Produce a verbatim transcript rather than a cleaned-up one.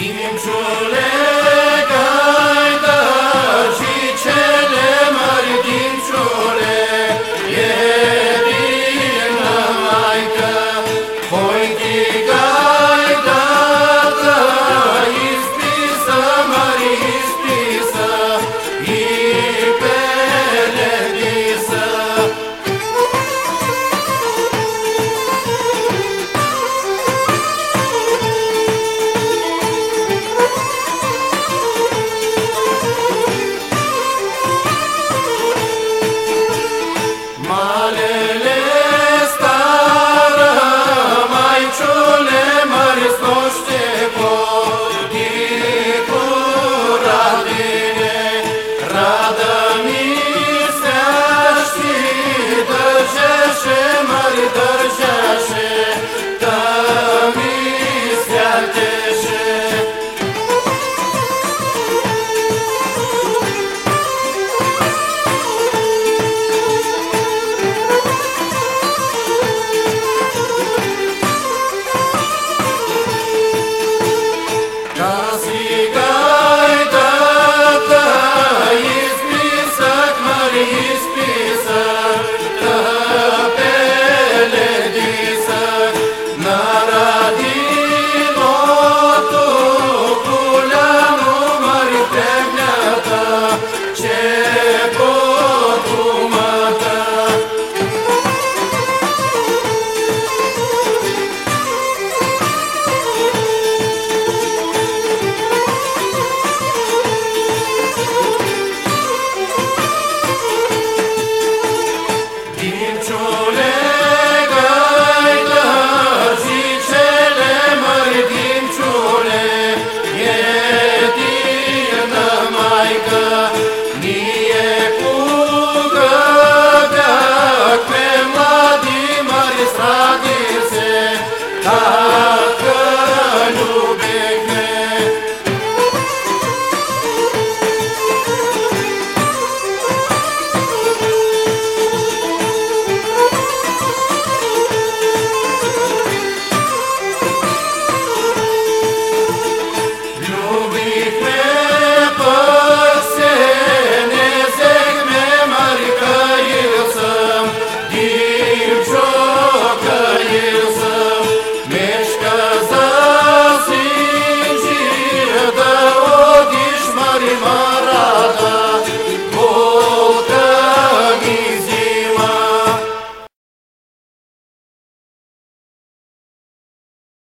Dincule, gaida și cele mari dincule, e bine maică, hoiti gaida ta, ispisă, mari ispisă, ipeledisă. Malele stară, maiciule mari snoște poti curadine, radă mi se aști, dărgeașe mari dărgeașe, da mi se alteșe. Casi